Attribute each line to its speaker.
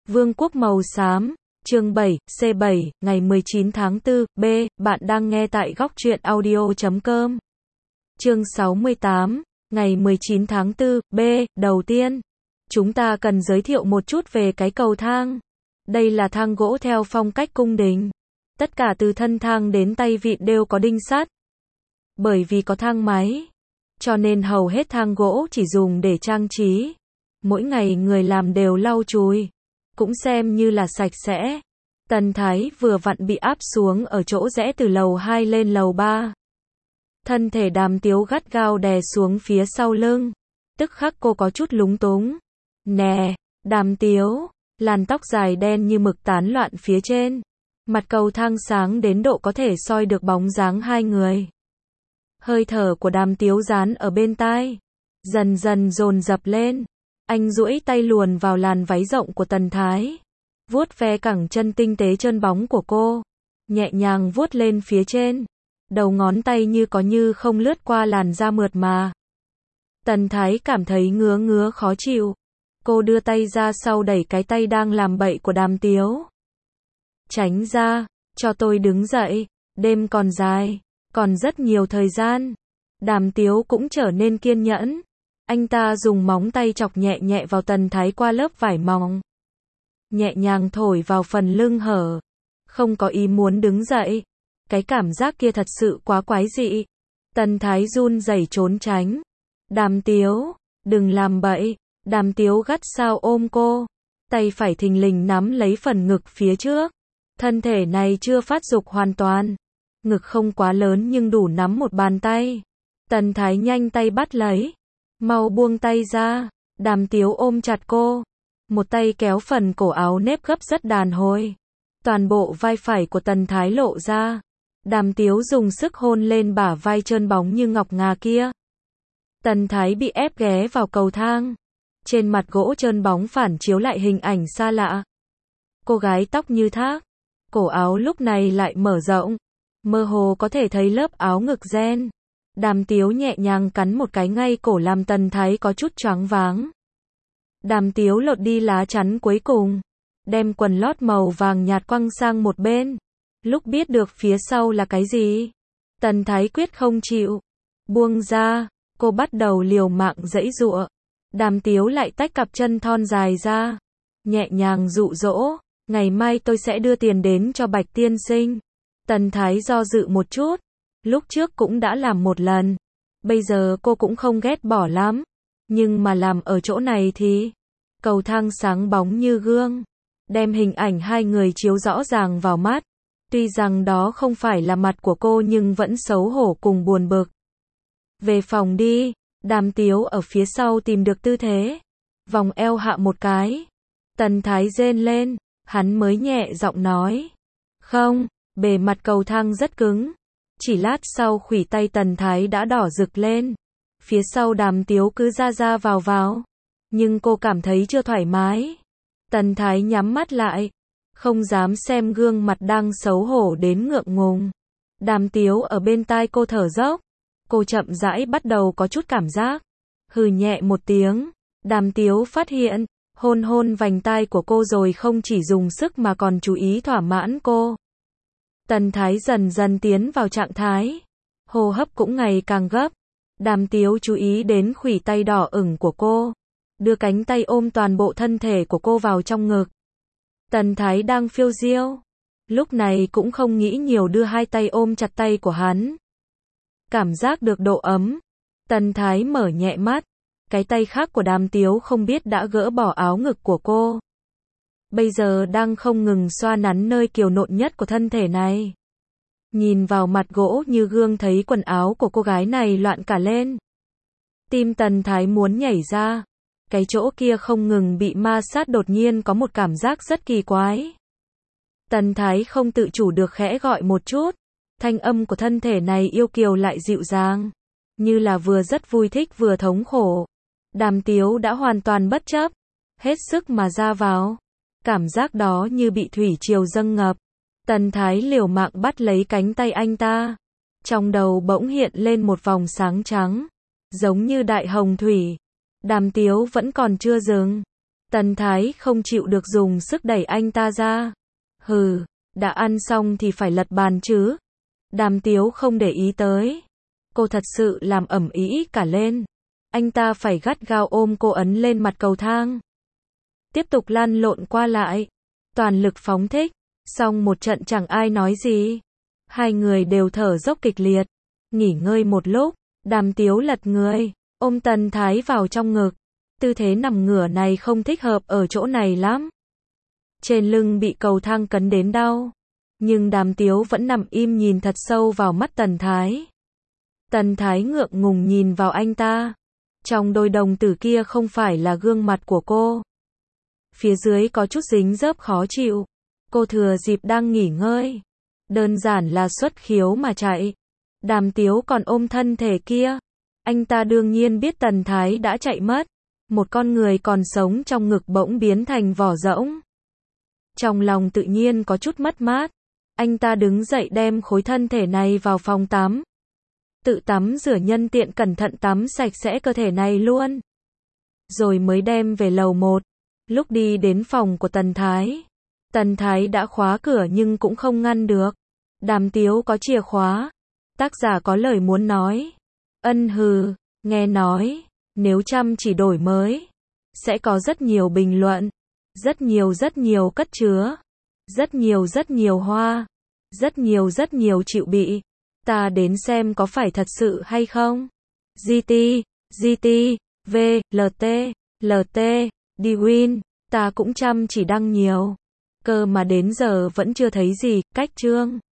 Speaker 1: Vương quốc màu xám, chương 7, C7, ngày 19 tháng 4, B, bạn đang nghe tại góc truyện audio.com. Chương 68, ngày 19 tháng 4, B, đầu tiên, chúng ta cần giới thiệu một chút về cái cầu thang. Đây là thang gỗ theo phong cách cung đình. Tất cả từ thân thang đến tay vịn đều có đinh sắt. Bởi vì có thang máy, cho nên hầu hết thang gỗ chỉ dùng để trang trí. Mỗi ngày người làm đều lau chùi, cũng xem như là sạch sẽ. Tần Thái vừa vặn bị áp xuống ở chỗ rẽ từ lầu 2 lên lầu 3. Thân thể Đàm Tiếu gắt gao đè xuống phía sau lưng. Tức khắc cô có chút lúng túng. Nè, Đàm Tiếu, làn tóc dài đen như mực tán loạn phía trên. Mặt cầu thang sáng đến độ có thể soi được bóng dáng hai người. Hơi thở của Đàm Tiếu dán ở bên tai, dần dần dồn dập lên. Anh duỗi tay luồn vào làn váy rộng của Tần Thái, vuốt ve cẳng chân tinh tế trơn bóng của cô, nhẹ nhàng vuốt lên phía trên. Đầu ngón tay như có như không lướt qua làn da mượt mà. Tần Thái cảm thấy ngứa ngứa khó chịu. Cô đưa tay ra sau đẩy cái tay đang làm bậy của Đàm Tiếu. Tránh ra, cho tôi đứng dậy, đêm còn dài, còn rất nhiều thời gian. Đàm Tiếu cũng trở nên kiên nhẫn. Anh ta dùng móng tay chọc nhẹ nhẹ vào Tần Thái qua lớp vải mỏng. Nhẹ nhàng thổi vào phần lưng hở. Không có ý muốn đứng dậy. Cái cảm giác kia thật sự quá quái dị. Tần Thái run rẩy trốn tránh. Đàm Tiếu, đừng làm bậy. Đàm Tiếu gắt sao ôm cô. Tay phải thình lình nắm lấy phần ngực phía trước. Thân thể này chưa phát dục hoàn toàn. Ngực không quá lớn nhưng đủ nắm một bàn tay. Tần Thái nhanh tay bắt lấy. Mau buông tay ra. Đàm Tiếu ôm chặt cô. Một tay kéo phần cổ áo nếp gấp rất đàn hồi. Toàn bộ vai phải của Tần Thái lộ ra. Đàm Tiếu dùng sức hôn lên bả vai trơn bóng như ngọc ngà kia. Tần Thái bị ép ghé vào cầu thang. Trên mặt gỗ trơn bóng phản chiếu lại hình ảnh xa lạ. Cô gái tóc như thác. Cổ áo lúc này lại mở rộng. Mơ hồ có thể thấy lớp áo ngực ren. Đàm Tiếu nhẹ nhàng cắn một cái ngay cổ làm Tần Thái có chút choáng váng. Đàm Tiếu lột đi lá chắn cuối cùng. Đem quần lót màu vàng nhạt quăng sang một bên. Lúc biết được phía sau là cái gì, Tần Thái quyết không chịu. Buông ra, cô bắt đầu liều mạng giãy giụa. Đàm Tiếu lại tách cặp chân thon dài ra. Nhẹ nhàng dụ dỗ, ngày mai tôi sẽ đưa tiền đến cho Bạch tiên sinh. Tần Thái do dự một chút. Lúc trước cũng đã làm một lần. Bây giờ cô cũng không ghét bỏ lắm. Nhưng mà làm ở chỗ này thì cầu thang sáng bóng như gương, đem hình ảnh hai người chiếu rõ ràng vào mắt. Tuy rằng đó không phải là mặt của cô nhưng vẫn xấu hổ cùng buồn bực. Về phòng đi. Đàm Tiếu ở phía sau tìm được tư thế. Vòng eo hạ một cái. Tần Thái rên lên. Hắn mới nhẹ giọng nói. Không, bề mặt cầu thang rất cứng. Chỉ lát sau khuỷu tay Tần Thái đã đỏ rực lên. Phía sau Đàm Tiếu cứ ra ra vào. Nhưng cô cảm thấy chưa thoải mái. Tần Thái nhắm mắt lại. Không dám xem gương mặt đang xấu hổ đến ngượng ngùng. Đàm Tiếu ở bên tai cô thở dốc. Cô chậm rãi bắt đầu có chút cảm giác. Hừ nhẹ một tiếng. Đàm Tiếu phát hiện. Hôn vành tai của cô rồi không chỉ dùng sức mà còn chú ý thỏa mãn cô. Tần Thái dần dần tiến vào trạng thái. Hô hấp cũng ngày càng gấp. Đàm Tiếu chú ý đến khuỷu tay đỏ ửng của cô. Đưa cánh tay ôm toàn bộ thân thể của cô vào trong ngực. Tần Thái đang phiêu diêu. Lúc này cũng không nghĩ nhiều đưa hai tay ôm chặt tay của hắn. Cảm giác được độ ấm. Tần Thái mở nhẹ mắt. Cái tay khác của Đàm Tiếu không biết đã gỡ bỏ áo ngực của cô. Bây giờ đang không ngừng xoa nắn nơi kiều nộn nhất của thân thể này. Nhìn vào mặt gỗ như gương thấy quần áo của cô gái này loạn cả lên. Tim Tần Thái muốn nhảy ra. Cái chỗ kia không ngừng bị ma sát đột nhiên có một cảm giác rất kỳ quái. Tần Thái không tự chủ được khẽ gọi một chút. Thanh âm của thân thể này yêu kiều lại dịu dàng. Như là vừa rất vui thích vừa thống khổ. Đàm Tiếu đã hoàn toàn bất chấp. Hết sức mà ra vào. Cảm giác đó như bị thủy triều dâng ngập. Tần Thái liều mạng bắt lấy cánh tay anh ta. Trong đầu bỗng hiện lên một vòng sáng trắng. Giống như đại hồng thủy. Đàm Tiếu vẫn còn chưa dừng. Tần Thái không chịu được dùng sức đẩy anh ta ra. Hừ, đã ăn xong thì phải lật bàn chứ. Đàm Tiếu không để ý tới. Cô thật sự làm ầm ĩ cả lên. Anh ta phải gắt gao ôm cô ấn lên mặt cầu thang. Tiếp tục lăn lộn qua lại. Toàn lực phóng thích. Xong một trận chẳng ai nói gì. Hai người đều thở dốc kịch liệt. Nghỉ ngơi một lúc, Đàm Tiếu lật người, ôm Tần Thái vào trong ngực. Tư thế nằm ngửa này không thích hợp ở chỗ này lắm. Trên lưng bị cầu thang cấn đến đau. Nhưng Đàm Tiếu vẫn nằm im nhìn thật sâu vào mắt Tần Thái. Tần Thái ngượng ngùng nhìn vào anh ta. Trong đôi đồng tử kia không phải là gương mặt của cô. Phía dưới có chút dính dớp khó chịu. Cô thừa dịp đang nghỉ ngơi. Đơn giản là xuất khiếu mà chạy. Đàm Tiếu còn ôm thân thể kia. Anh ta đương nhiên biết Tần Thái đã chạy mất. Một con người còn sống trong ngực bỗng biến thành vỏ rỗng. Trong lòng tự nhiên có chút mất mát. Anh ta đứng dậy đem khối thân thể này vào phòng tắm. Tự tắm rửa nhân tiện cẩn thận tắm sạch sẽ cơ thể này luôn. Rồi mới đem về lầu 1. Lúc đi đến phòng của Tần Thái. Tần Thái đã khóa cửa nhưng cũng không ngăn được. Đàm Tiếu có chìa khóa. Tác giả có lời muốn nói. Ân hừ, nghe nói, nếu chăm chỉ đổi mới, sẽ có rất nhiều bình luận, rất nhiều cất chứa, rất nhiều hoa, rất nhiều chịu bị. Ta đến xem có phải thật sự hay không. GT, V, LT, Dwin, ta cũng chăm chỉ đăng nhiều. Cơ mà đến giờ vẫn chưa thấy gì, cách chương.